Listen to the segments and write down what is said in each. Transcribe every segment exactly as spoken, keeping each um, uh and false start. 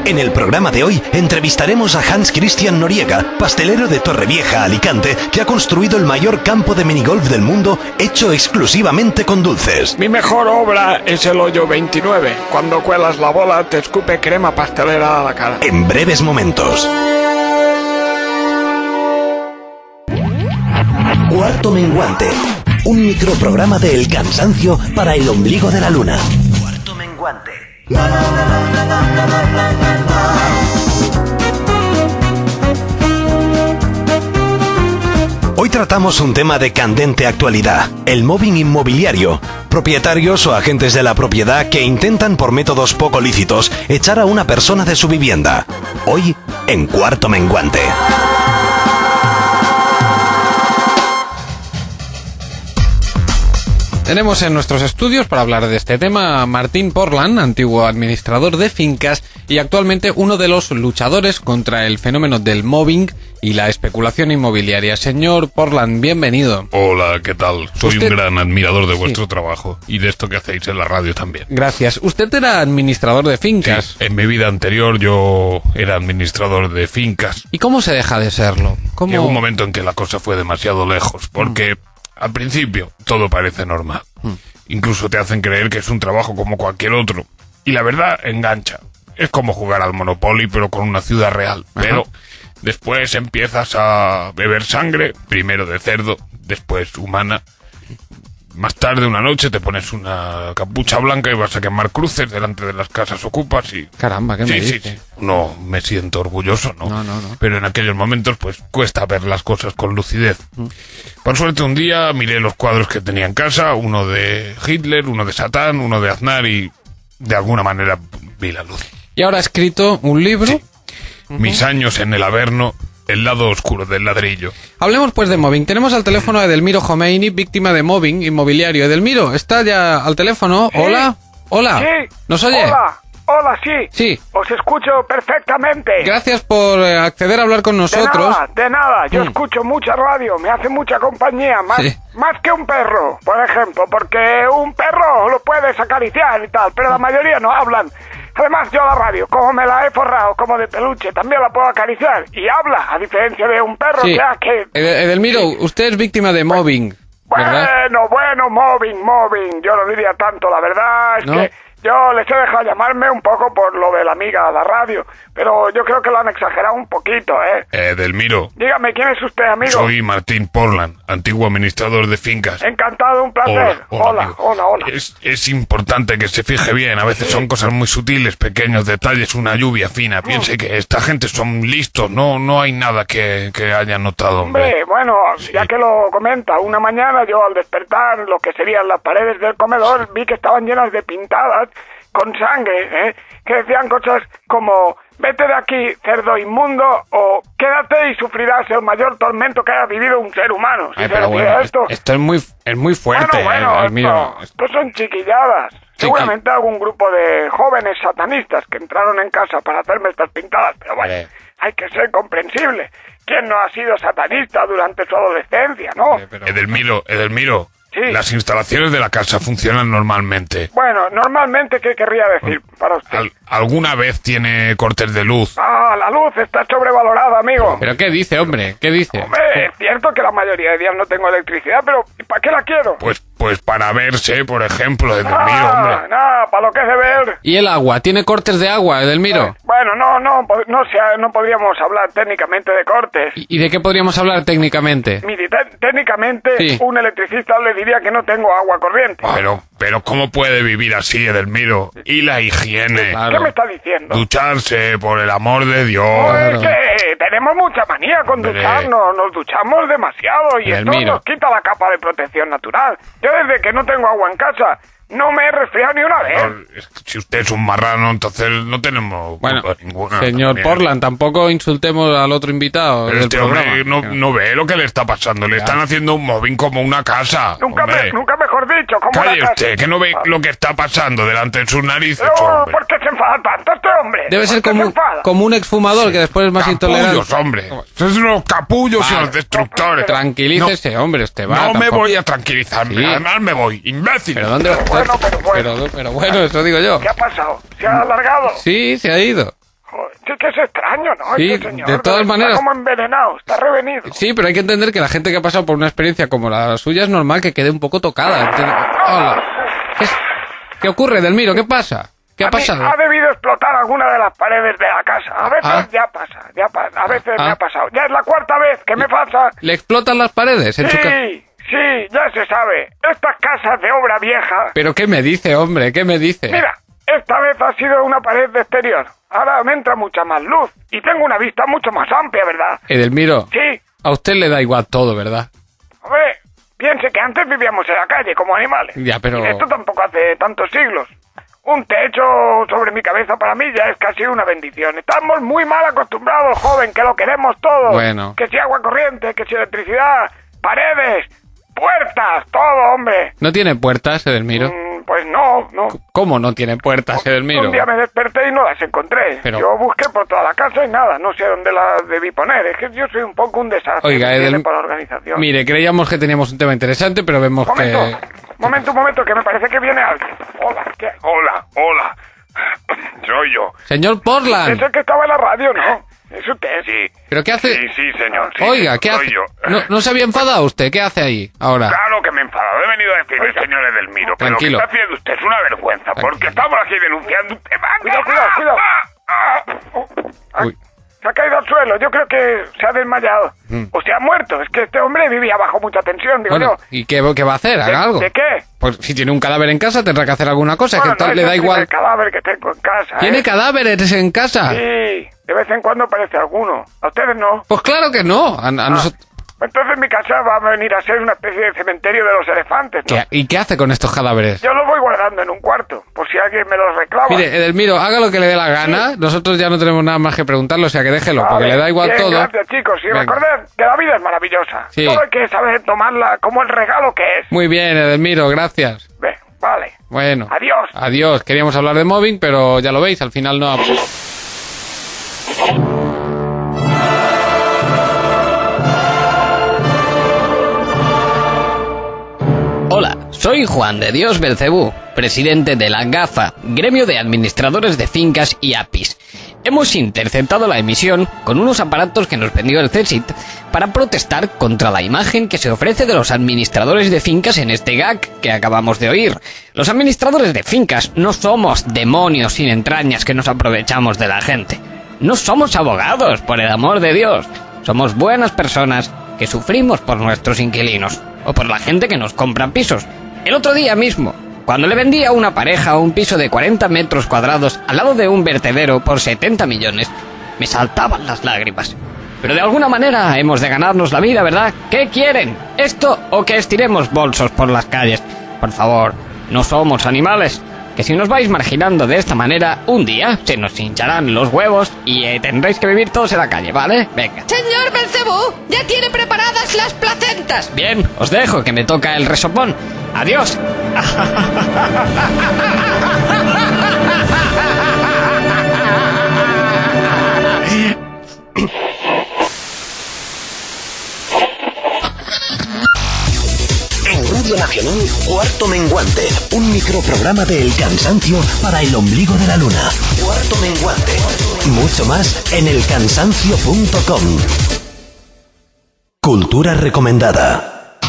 En el programa de hoy entrevistaremos a Hans Christian Noriega, pastelero de Torrevieja, Alicante, que ha construido el mayor campo de minigolf del mundo, hecho exclusivamente con dulces. Mi mejor obra es el hoyo veintinueve. Cuando cuelas la bola te escupe crema pastelera a la cara. En breves momentos. Cuarto Menguante, un microprograma de El Cansancio para el ombligo de la luna. Cuarto Menguante. Hoy tratamos un tema de candente actualidad, el mobbing inmobiliario. Propietarios o agentes de la propiedad que intentan por métodos poco lícitos echar a una persona de su vivienda. Hoy, en Cuarto Menguante. Tenemos en nuestros estudios para hablar de este tema a Martín Portland, antiguo administrador de fincas y actualmente uno de los luchadores contra el fenómeno del mobbing y la especulación inmobiliaria. Señor Portland, bienvenido. Hola, ¿qué tal? Soy ¿Usted? un gran admirador de vuestro Sí. trabajo y de esto que hacéis en la radio también. Gracias. Usted era administrador de fincas. Sí, en mi vida anterior yo era administrador de fincas. ¿Y cómo se deja de serlo? ¿Cómo... Llegó un momento en que la cosa fue demasiado lejos, porque mm. al principio todo parece normal. Mm. Incluso te hacen creer que es un trabajo como cualquier otro. Y la verdad, engancha. Es como jugar al Monopoly, pero con una ciudad real. Ajá. Pero después empiezas a beber sangre, primero de cerdo, después humana. Más tarde, una noche, te pones una capucha blanca y vas a quemar cruces delante de las casas ocupas y... Caramba, ¿qué me sí, dice? Sí, sí. No me siento orgulloso, ¿no? No, no, no. Pero en aquellos momentos, pues, cuesta ver las cosas con lucidez. Mm. Por suerte, un día miré los cuadros que tenía en casa, uno de Hitler, uno de Satán, uno de Aznar y de alguna manera vi la luz. ¿Y ahora ha escrito un libro? Sí. Uh-huh. Mis años en el Averno, el lado oscuro del ladrillo. Hablemos pues de mobbing. Tenemos al teléfono a Edelmiro Jomeini, víctima de mobbing inmobiliario. Edelmiro, ¿está ya al teléfono? ¿Sí? Hola, hola. Sí. ¿Nos oye? Hola, hola, sí. Sí. Os escucho perfectamente. Gracias por eh, acceder a hablar con nosotros. De nada, de nada. Yo Mm. escucho mucha radio, me hace mucha compañía, más, Sí. más que un perro, por ejemplo, porque un perro lo puedes acariciar y tal, pero la mayoría no hablan. Además, yo la radio, como me la he forrado como de peluche, también la puedo acariciar y habla, a diferencia de un perro, Sí. ya que... Ed- Edelmiro, usted es víctima de mobbing, ¿verdad? Bueno, bueno, mobbing, mobbing, yo no diría tanto, la verdad es ¿No? que yo les he dejado llamarme un poco por lo de la amiga de la radio, pero yo creo que lo han exagerado un poquito, ¿eh? Eh, Delmiro. Dígame, ¿quién es usted, amigo? Soy Martín Portland, antiguo administrador de fincas. Encantado, un placer. Hola, hola, hola, amigo. hola, hola. Es, es importante que se fije bien, a veces son cosas muy sutiles, pequeños detalles, una lluvia fina. Piense que esta gente son listos, no no hay nada que, que hayan notado, hombre. Hombre, bueno, ya que lo comenta, una mañana yo al despertar lo que serían las paredes del comedor vi que estaban llenas de pintadas con sangre, ¿eh? Que decían cosas como vete de aquí, cerdo inmundo, o quédate y sufrirás el mayor tormento que haya vivido un ser humano. Si Ay, se pero refiere bueno, a esto... esto es muy, es muy fuerte, Bueno, bueno, eh, esto, Edelmiro. esto son chiquilladas. Seguramente algún grupo de jóvenes satanistas que entraron en casa para hacerme estas pintadas, pero bueno, Vale. hay que ser comprensible. ¿Quién no ha sido satanista durante su adolescencia, no? Eh, pero- Edelmiro, Edelmiro, Sí. las instalaciones de la casa funcionan normalmente. Bueno, normalmente, ¿qué querría decir para usted? Al- ¿Alguna vez tiene cortes de luz? Ah, la luz está sobrevalorada, amigo. ¿Pero qué dice, hombre? ¿Qué dice? Hombre, es cierto que la mayoría de días no tengo electricidad, pero ¿para qué la quiero? Pues pues para verse, por ejemplo, Edelmiro, ah, hombre. nada, para lo que es de ver. ¿Y el agua? ¿Tiene cortes de agua, Edelmiro? Bueno, no, no, po- no, sea, no podríamos hablar técnicamente de cortes. ¿Y y de qué podríamos hablar técnicamente? Mire, te- técnicamente Sí. un electricista le diría que no tengo agua corriente. Pero, pero ¿cómo puede vivir así, Edelmiro? Y la higiene. Claro. ¿Qué me está diciendo? Ducharse, por el amor de Dios. Pues Claro. que tenemos mucha manía con Hombre. ducharnos, nos duchamos demasiado y esto Edelmiro. nos quita la capa de protección natural. Yo desde que no tengo agua en casa no me he resfriado ni una vez. No, es que si usted es un marrano, entonces no tenemos Bueno, culpa ninguna. señor también. Portland, tampoco insultemos al otro invitado Pero del este programa. hombre no, no ve lo que le está pasando. Le Ya. están haciendo un mobbing como una casa. Nunca, me, hombre. nunca mejor dicho, como Calle la casa. usted, que no ve lo que está pasando delante de sus narices, Pero, hombre. ¿por qué se enfada tanto este hombre? Debe ser ¿Por qué como, se enfada? como un exfumador que después es más intolerante. Capullos, hombre. Son unos capullos y Vale. los destructores. Tranquilícese, hombre, este va. No me tampoco- voy a tranquilizar. Sí. Además me voy, imbécil. ¿Pero dónde? Bueno, pero bueno. Pero, pero bueno, eso digo yo. ¿Qué ha pasado? ¿Se ha alargado? Sí, se ha ido. Sí que es extraño, ¿no? Sí, Este señor, de todas está maneras- como envenenado, está revenido. Sí, pero hay que entender que la gente que ha pasado por una experiencia como la suya es normal que quede un poco tocada. ¿entiendes? Hola. ¿Qué, es- ¿Qué ocurre, Delmiro? ¿Qué pasa? ¿Qué A ha mí pasado? Ha debido explotar alguna de las paredes de la casa. A veces Ah. ya pasa, ya pasa. A veces Ah. me ha pasado. Ya es la cuarta vez que me pasa. ¿Le explotan las paredes en su casa? Sí, sí, ya se sabe. Estas casas de obra vieja. ¿Pero qué me dice, hombre? ¿Qué me dice? Mira, esta vez ha sido una pared de exterior. Ahora me entra mucha más luz. Y tengo una vista mucho más amplia, ¿verdad? Edelmiro, Sí. a usted le da igual todo, ¿verdad? Hombre, piense que antes vivíamos en la calle como animales. Ya, pero- Y esto tampoco hace tantos siglos. Un techo sobre mi cabeza para mí ya es casi una bendición. Estamos muy mal acostumbrados, joven, que lo queremos todo. Bueno. Que si agua corriente, que si electricidad, paredes, puertas, todo, hombre. ¿No tiene puertas, Edelmiro? Mm, pues no, no. ¿Cómo no tiene puertas, Edelmiro? Un día me desperté y no las encontré. Pero- Yo busqué por toda la casa y nada, no sé dónde las debí poner. Es que yo soy un poco un desastre. Oiga, ¿me entiende? Edel- Para la organización. Mire, creíamos que teníamos un tema interesante, pero vemos Momento, que... momento, un momento, que me parece que viene alguien. Hola, ¿qué? Hola, hola. Soy yo. Señor Es Portland, el que estaba en la radio, ¿no? Es usted. Sí. ¿pero qué hace...? Sí, sí, señor. sí, Oiga, ¿qué soy hace? yo. ¿No, ¿No se había enfadado usted? ¿Qué hace ahí, ahora? Claro que me he enfadado. He venido a decirle, Oiga. señor Edelmiro, que Tranquilo. lo que está haciendo usted es una vergüenza, porque Tranquilo. estamos aquí denunciando un tema. Cuidado, cuidado, cuidado. Ah, ah. Oh, ah, Uy. se ha caído al suelo. Yo creo que se ha desmayado. Mm. O se ha muerto. Es que este hombre vivía bajo mucha tensión, digo Bueno, yo. ¿y qué, qué va a hacer? ¿De, ¿Haga algo? ¿De qué? Pues si tiene un cadáver en casa tendrá que hacer alguna cosa, Bueno, que tal no le es da el igual... primer cadáver que tengo en casa. ¿Tiene ¿eh? cadáveres en casa? Sí, de vez en cuando aparece alguno. ¿A ustedes no? Pues claro que no. A, a Ah, nosotros... Entonces mi casa va a venir a ser una especie de cementerio de los elefantes, ¿no? ¿Qué- ¿Y qué hace con estos cadáveres? Yo los voy guardando en un cuarto, por si alguien me los reclama. Mire, Edelmiro, haga lo que le dé la gana. Nosotros ya no tenemos nada más que preguntarle, o sea que déjelo, porque Vale, le da igual bien, todo. Gracias, chicos. Y Venga. recordad que la vida es maravillosa. Sí. Solo hay que saber tomarla como el regalo que es. Muy bien, Edelmiro, gracias. Ve, vale. Bueno. Adiós. Adiós. Queríamos hablar de mobbing, pero ya lo veis, al final no... Hola, soy Juan de Dios Belcebú, presidente de la GAFA, Gremio de Administradores de Fincas y A P Is. Hemos interceptado la emisión con unos aparatos que nos vendió el CESIT para protestar contra la imagen que se ofrece de los administradores de fincas en este gag que acabamos de oír. Los administradores de fincas no somos demonios sin entrañas que nos aprovechamos de la gente. No somos abogados, por el amor de Dios. Somos buenas personas que sufrimos por nuestros inquilinos o por la gente que nos compra pisos. El otro día mismo, cuando le vendí a una pareja un piso de cuarenta metros cuadrados al lado de un vertedero por setenta millones, me saltaban las lágrimas. Pero de alguna manera hemos de ganarnos la vida, ¿verdad? ¿Qué quieren? ¿Esto o que estiremos bolsos por las calles? Por favor, no somos animales. Que si nos vais marginando de esta manera, un día se nos hincharán los huevos y eh, tendréis que vivir todos en la calle, ¿vale? Venga. Señor Belcebú, ya tiene preparadas las placentas. Bien, os dejo que me toca el resopón. Adiós. En Radio Nacional, Cuarto Menguante, un microprograma de El Cansancio para el ombligo de la luna. Cuarto Menguante. Mucho más en el cansancio punto com. Cultura recomendada.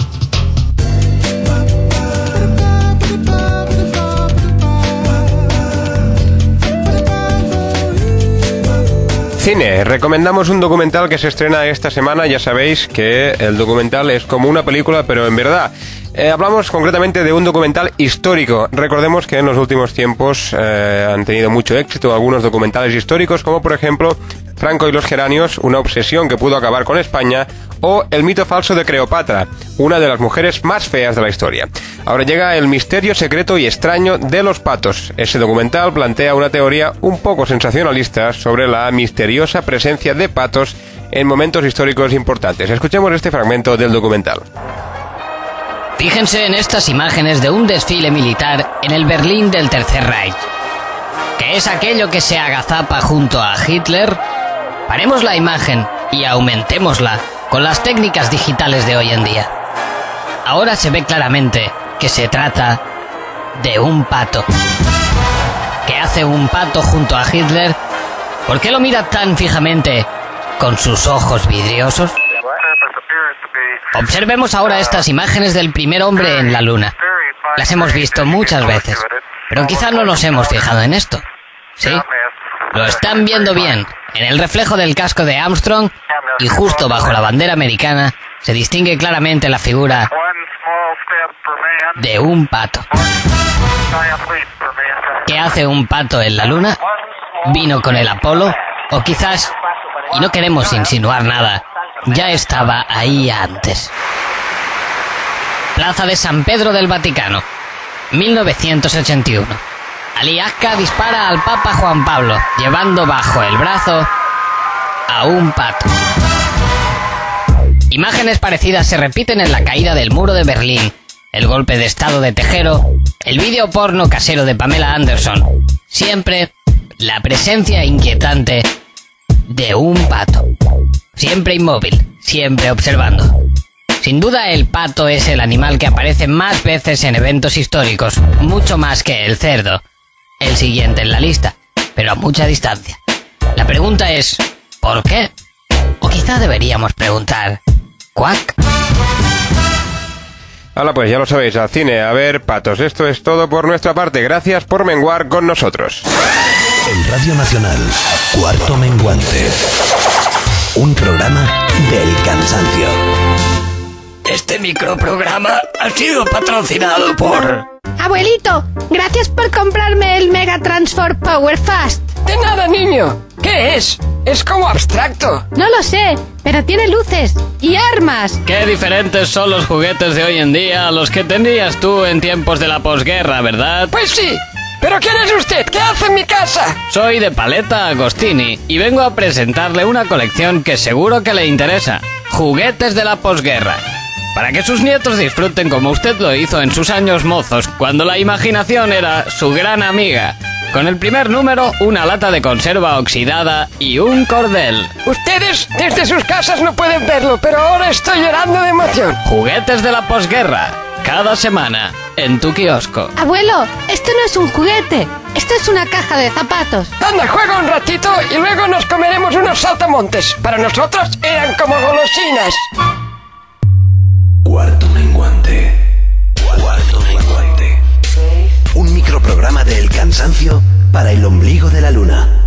Cine, recomendamos un documental que se estrena esta semana. Ya sabéis que el documental es como una película, pero en verdad. Eh, hablamos concretamente de un documental histórico. Recordemos que en los últimos tiempos eh, han tenido mucho éxito algunos documentales históricos, como por ejemplo Franco y los geranios, una obsesión que pudo acabar con España, o El mito falso de Cleopatra, una de las mujeres más feas de la historia. Ahora llega El misterio secreto y extraño de los patos. Ese documental plantea una teoría un poco sensacionalista sobre la misteriosa presencia de patos en momentos históricos importantes. Escuchemos este fragmento del documental. Fíjense en estas imágenes de un desfile militar en el Berlín del Tercer Reich. ¿Qué es aquello que se agazapa junto a Hitler? Paremos la imagen y aumentémosla con las técnicas digitales de hoy en día. Ahora se ve claramente que se trata de un pato. ¿Qué hace un pato junto a Hitler? ¿Por qué lo mira tan fijamente con sus ojos vidriosos? Observemos ahora estas imágenes del primer hombre en la Luna. Las hemos visto muchas veces, pero quizá no nos hemos fijado en esto. ¿Sí? Lo están viendo bien. En el reflejo del casco de Armstrong y justo bajo la bandera americana se distingue claramente la figura de un pato. ¿Qué hace un pato en la Luna? ¿Vino con el Apolo? O quizás, y no queremos insinuar nada, ya estaba ahí antes. Plaza de San Pedro del Vaticano, mil novecientos ochenta y uno. Ali Akka dispara al Papa Juan Pablo, llevando bajo el brazo a un pato. Imágenes parecidas se repiten en la caída del muro de Berlín, el golpe de estado de Tejero, el vídeo porno casero de Pamela Anderson. Siempre la presencia inquietante de un pato. Siempre inmóvil, siempre observando. Sin duda el pato es el animal que aparece más veces en eventos históricos, mucho más que el cerdo, el siguiente en la lista, pero a mucha distancia. La pregunta es, ¿por qué? O quizá deberíamos preguntar, ¿cuac? Hola, pues ya lo sabéis, al cine, a ver patos. Esto es todo por nuestra parte. Gracias por menguar con nosotros. En Radio Nacional, Cuarto Menguante. Un programa del cansancio. Este microprograma ha sido patrocinado por... Abuelito, gracias por comprarme el Mega Transform Power Fast. De nada, niño. ¿Qué es? Es como abstracto. No lo sé, pero tiene luces y armas. Qué diferentes son los juguetes de hoy en día a los que tenías tú en tiempos de la posguerra, ¿verdad? Pues sí. ¿Pero quién es usted? ¿Qué hace en mi casa? Soy de Paleta Agostini y vengo a presentarle una colección que seguro que le interesa. Juguetes de la posguerra. Para que sus nietos disfruten como usted lo hizo en sus años mozos, cuando la imaginación era su gran amiga. Con el primer número, una lata de conserva oxidada y un cordel. Ustedes desde sus casas no pueden verlo, pero ahora estoy llorando de emoción. Juguetes de la posguerra. Cada semana, en tu kiosco. Abuelo, esto no es un juguete. Esto es una caja de zapatos. Anda, juega un ratito y luego nos comeremos unos saltamontes. Para nosotros eran como golosinas. Cuarto Menguante. Cuarto Menguante. Un microprograma del cansancio para el ombligo de la luna.